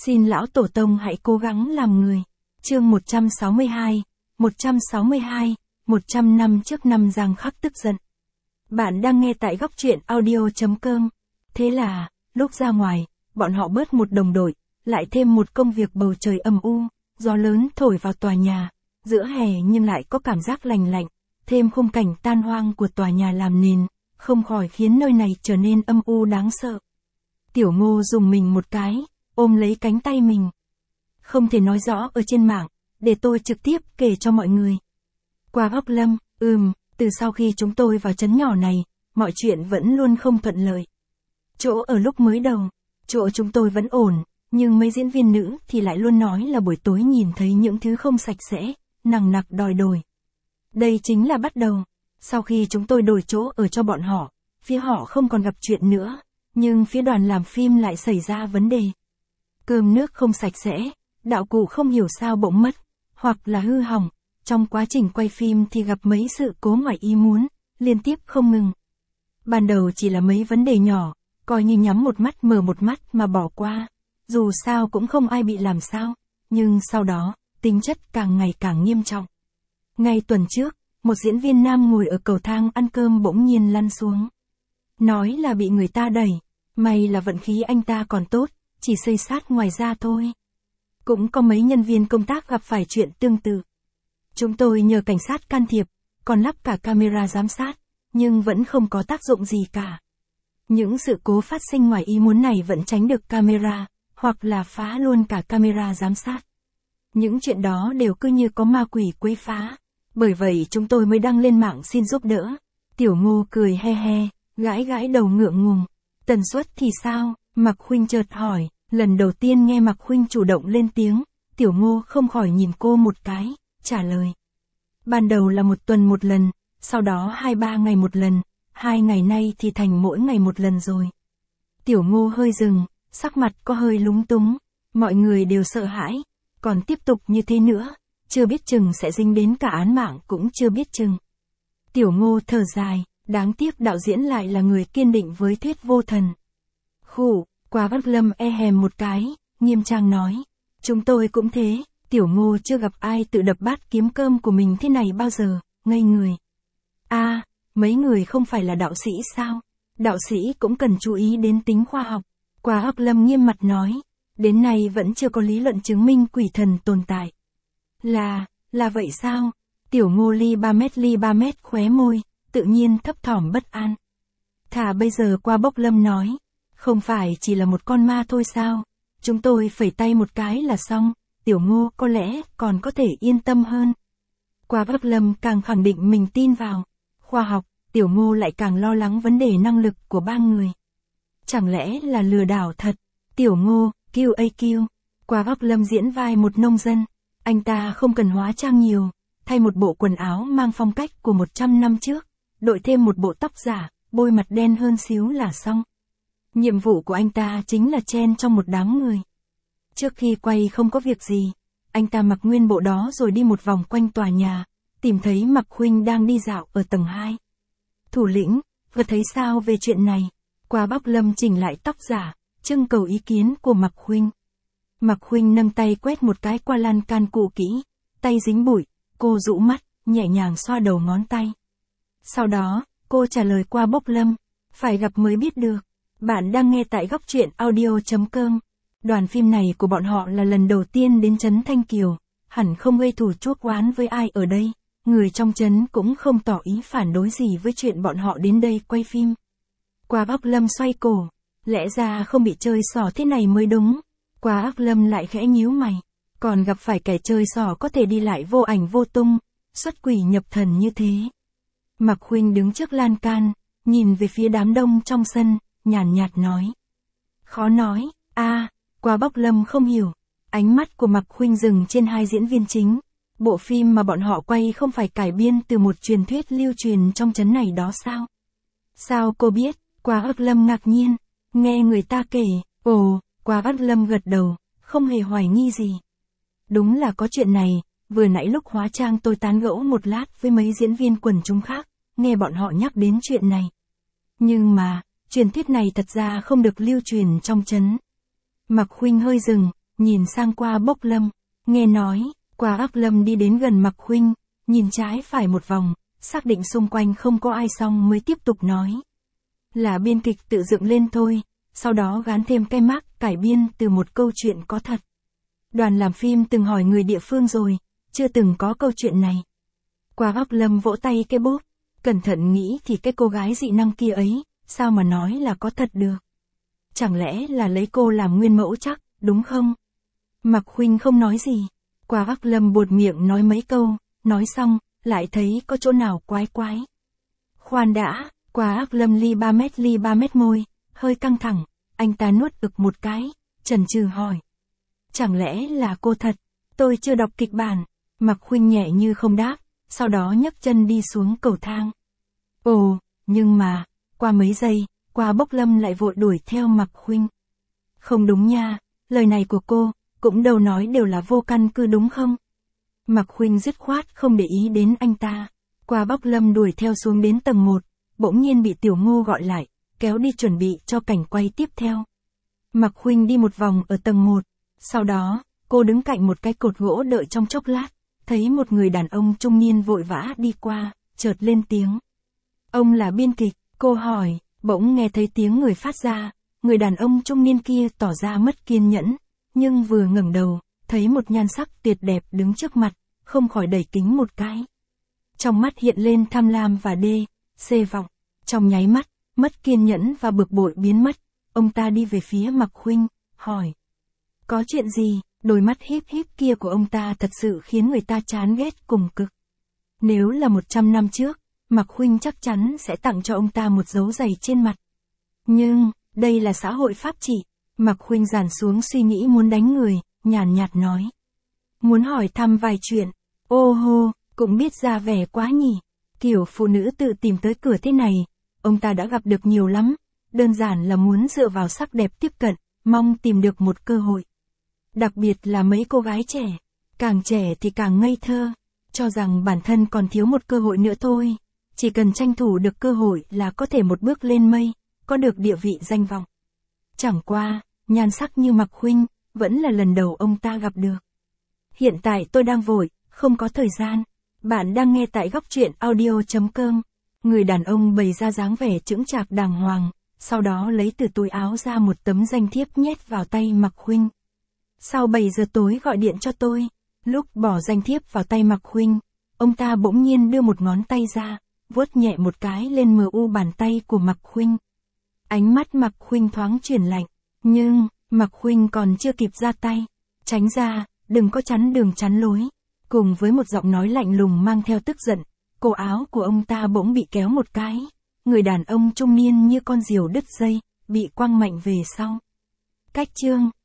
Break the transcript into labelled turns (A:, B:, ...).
A: Xin lão tổ tông hãy cố gắng làm người. Chương 162, 100 năm trước năm Giang Khắc tức giận. Bạn đang nghe tại góc truyện audio.com. Thế là, lúc ra ngoài, bọn họ bớt một đồng đội, lại thêm một công việc bầu trời âm u, gió lớn thổi vào tòa nhà, giữa hè nhưng lại có cảm giác lành lạnh, thêm khung cảnh tan hoang của tòa nhà làm nền, không khỏi khiến nơi này trở nên âm u đáng sợ. Tiểu Ngô dùng mình một cái, ôm lấy cánh tay mình. Không thể nói rõ ở trên mạng, để tôi trực tiếp kể cho mọi người. Qua Ốc Lâm, từ sau khi chúng tôi vào trấn nhỏ này, mọi chuyện vẫn luôn không thuận lợi. Chỗ ở lúc mới đầu, chỗ chúng tôi vẫn ổn, nhưng mấy diễn viên nữ thì lại luôn nói là buổi tối nhìn thấy những thứ không sạch sẽ, nằng nặc đòi đổi. Đây chính là bắt đầu. Sau khi chúng tôi đổi chỗ ở cho bọn họ, phía họ không còn gặp chuyện nữa, nhưng phía đoàn làm phim lại xảy ra vấn đề. Cơm nước không sạch sẽ, đạo cụ không hiểu sao bỗng mất, hoặc là hư hỏng, trong quá trình quay phim thì gặp mấy sự cố ngoài ý muốn, liên tiếp không ngừng. Ban đầu chỉ là mấy vấn đề nhỏ, coi như nhắm một mắt mở một mắt mà bỏ qua, dù sao cũng không ai bị làm sao, nhưng sau đó, tính chất càng ngày càng nghiêm trọng. Ngay tuần trước, một diễn viên nam ngồi ở cầu thang ăn cơm bỗng nhiên lăn xuống. Nói là bị người ta đẩy, may là vận khí anh ta còn tốt, chỉ xây sát ngoài ra thôi. Cũng có mấy nhân viên công tác gặp phải chuyện tương tự. Chúng tôi nhờ cảnh sát can thiệp, còn lắp cả camera giám sát, nhưng vẫn không có tác dụng gì cả. Những sự cố phát sinh ngoài ý muốn này vẫn tránh được camera, hoặc là phá luôn cả camera giám sát. Những chuyện đó đều cứ như có ma quỷ quấy phá. Bởi vậy chúng tôi mới đăng lên mạng xin giúp đỡ. Tiểu Ngô cười he he, gãi gãi đầu ngượng ngùng. Tần suất thì sao? Mạc Khuynh chợt hỏi. Lần đầu tiên nghe Mạc Khuynh chủ động lên tiếng, Tiểu Ngô không khỏi nhìn cô một cái, trả lời. Ban đầu là 1 tuần 1 lần, sau đó 2-3 ngày 1 lần, 2 ngày nay thì thành mỗi ngày 1 lần rồi. Tiểu Ngô hơi dừng, sắc mặt có hơi lúng túng, mọi người đều sợ hãi, còn tiếp tục như thế nữa, chưa biết chừng sẽ dính đến cả án mạng cũng chưa biết chừng. Tiểu Ngô thở dài, đáng tiếc đạo diễn lại là người kiên định với thuyết vô thần. Khủ. Qua Ốc Lâm hèm một cái, nghiêm trang nói. Chúng tôi cũng thế, Tiểu Ngô chưa gặp ai tự đập bát kiếm cơm của mình thế này bao giờ, ngây người. Mấy người không phải là đạo sĩ sao? Đạo sĩ cũng cần chú ý đến tính khoa học. Qua Ốc Lâm nghiêm mặt nói. Đến nay vẫn chưa có lý luận chứng minh quỷ thần tồn tại. Là vậy sao? Tiểu Ngô ly 3 mét khóe môi, tự nhiên thấp thỏm bất an. Thà bây giờ Qua Ốc Lâm nói. Không phải chỉ là một con ma thôi sao? Chúng tôi phẩy tay một cái là xong, Tiểu Ngô có lẽ còn có thể yên tâm hơn. Qua Ốc Lâm càng khẳng định mình tin vào khoa học, Tiểu Ngô lại càng lo lắng vấn đề năng lực của 3 người. Chẳng lẽ là lừa đảo thật? Tiểu Ngô, QAQ. Qua Ốc Lâm diễn vai một nông dân. Anh ta không cần hóa trang nhiều, thay một bộ quần áo mang phong cách của 100 năm trước, đội thêm một bộ tóc giả, bôi mặt đen hơn xíu là xong. Nhiệm vụ của anh ta chính là chen trong một đám người. Trước khi quay không có việc gì, anh ta mặc nguyên bộ đó rồi đi một vòng quanh tòa nhà, tìm thấy Mạc Khuynh đang đi dạo ở tầng 2. Thủ lĩnh, vừa thấy sao về chuyện này? Qua Ốc Lâm chỉnh lại tóc giả, trưng cầu ý kiến của Mạc Khuynh. Mạc Khuynh nâng tay quét một cái qua lan can cũ kỹ, tay dính bụi, cô rũ mắt, nhẹ nhàng xoa đầu ngón tay. Sau đó, cô trả lời Qua Ốc Lâm, phải gặp mới biết được. Bạn đang nghe tại góc truyện audio.com. Đoàn phim này của bọn họ là lần đầu tiên đến trấn Thanh Kiều, hẳn không gây thù chuốc oán với ai ở đây, người trong trấn cũng không tỏ ý phản đối gì với chuyện bọn họ đến đây quay phim. Qua Ốc Lâm xoay cổ, lẽ ra không bị chơi xỏ thế này mới đúng. Qua Ốc Lâm lại khẽ nhíu mày, còn gặp phải kẻ chơi xỏ có thể đi lại vô ảnh vô tung, xuất quỷ nhập thần như thế. Mạc Khuynh đứng trước lan can, nhìn về phía đám đông trong sân, nhàn nhạt nói. Khó nói, Qua Ốc Lâm không hiểu. Ánh mắt của Mạc Khuynh dừng trên 2 diễn viên chính. Bộ phim mà bọn họ quay không phải cải biên từ một truyền thuyết lưu truyền trong trấn này đó sao? Sao cô biết? Qua Ốc Lâm ngạc nhiên. Nghe người ta kể. Qua Ốc Lâm gật đầu, không hề hoài nghi gì. Đúng là có chuyện này, vừa nãy lúc hóa trang tôi tán gẫu một lát với mấy diễn viên quần chúng khác, nghe bọn họ nhắc đến chuyện này. Nhưng mà, truyền thuyết này thật ra không được lưu truyền trong trấn. Mạc Khuynh hơi dừng, nhìn sang Qua Bốc Lâm, nghe nói, Qua Bốc Lâm đi đến gần Mạc Khuynh, nhìn trái phải một vòng, xác định xung quanh không có ai xong mới tiếp tục nói. Là biên kịch tự dựng lên thôi, sau đó gán thêm cái mác cải biên từ một câu chuyện có thật. Đoàn làm phim từng hỏi người địa phương rồi, chưa từng có câu chuyện này. Qua Bốc Lâm vỗ tay cái bốp, cẩn thận nghĩ thì cái cô gái dị năng kia ấy, sao mà nói là có thật được. Chẳng lẽ là lấy cô làm nguyên mẫu chắc, đúng không? Mạc Khuynh không nói gì. Qua Bốc Lâm buột miệng nói mấy câu, nói xong, lại thấy có chỗ nào quái quái. Khoan đã, Qua Bốc Lâm ly 3 mét môi, hơi căng thẳng, anh ta nuốt ực một cái, chần chừ hỏi. Chẳng lẽ là cô thật? Tôi chưa đọc kịch bản. Mạc Khuynh nhẹ như không đáp, sau đó nhấc chân đi xuống cầu thang. Ồ, nhưng mà, qua mấy giây, Qua Bốc Lâm lại vội đuổi theo Mạc Khuynh. Không đúng nha, lời này của cô, cũng đâu nói đều là vô căn cứ đúng không? Mạc Khuynh dứt khoát không để ý đến anh ta. Qua Bốc Lâm đuổi theo xuống đến tầng 1, bỗng nhiên bị Tiểu Ngô gọi lại, kéo đi chuẩn bị cho cảnh quay tiếp theo. Mạc Khuynh đi một vòng ở tầng 1, sau đó, cô đứng cạnh một cái cột gỗ đợi trong chốc lát, thấy một người đàn ông trung niên vội vã đi qua, chợt lên tiếng. Ông là biên kịch, cô hỏi, bỗng nghe thấy tiếng người phát ra, người đàn ông trung niên kia tỏ ra mất kiên nhẫn, nhưng vừa ngẩng đầu, thấy một nhan sắc tuyệt đẹp đứng trước mặt, không khỏi đẩy kính một cái. Trong mắt hiện lên tham lam và xê vọng, trong nháy mắt, mất kiên nhẫn và bực bội biến mất, ông ta đi về phía Mạc Khuynh, hỏi. Có chuyện gì? Đôi mắt híp híp kia của ông ta thật sự khiến người ta chán ghét cùng cực. Nếu là 100 năm trước, Mạc Khuynh chắc chắn sẽ tặng cho ông ta một dấu giày trên mặt. Nhưng, đây là xã hội pháp trị. Mạc Khuynh dàn xuống suy nghĩ muốn đánh người, nhàn nhạt nói. Muốn hỏi thăm vài chuyện. Ô hô, cũng biết ra vẻ quá nhỉ. Kiểu phụ nữ tự tìm tới cửa thế này, ông ta đã gặp được nhiều lắm. Đơn giản là muốn dựa vào sắc đẹp tiếp cận, mong tìm được một cơ hội. Đặc biệt là mấy cô gái trẻ, càng trẻ thì càng ngây thơ, cho rằng bản thân còn thiếu một cơ hội nữa thôi, chỉ cần tranh thủ được cơ hội là có thể một bước lên mây, có được địa vị danh vọng. Chẳng qua, nhan sắc như Mạc Khuynh, vẫn là lần đầu ông ta gặp được. Hiện tại tôi đang vội, không có thời gian. Bạn đang nghe tại góc truyện audio.com. Người đàn ông bày ra dáng vẻ chững chạc đàng hoàng, sau đó lấy từ túi áo ra một tấm danh thiếp nhét vào tay Mạc Khuynh. Sau 7 giờ tối gọi điện cho tôi. Lúc bỏ danh thiếp vào tay Mạc Khuynh, ông ta bỗng nhiên đưa một ngón tay ra, vuốt nhẹ một cái lên mu bàn tay của Mạc Khuynh. Ánh mắt Mạc Khuynh thoáng chuyển lạnh, nhưng, Mạc Khuynh còn chưa kịp ra tay. Tránh ra, đừng có chắn đường chắn lối. Cùng với một giọng nói lạnh lùng mang theo tức giận, cổ áo của ông ta bỗng bị kéo một cái. Người đàn ông trung niên như con diều đứt dây, bị quăng mạnh về sau. Cách chương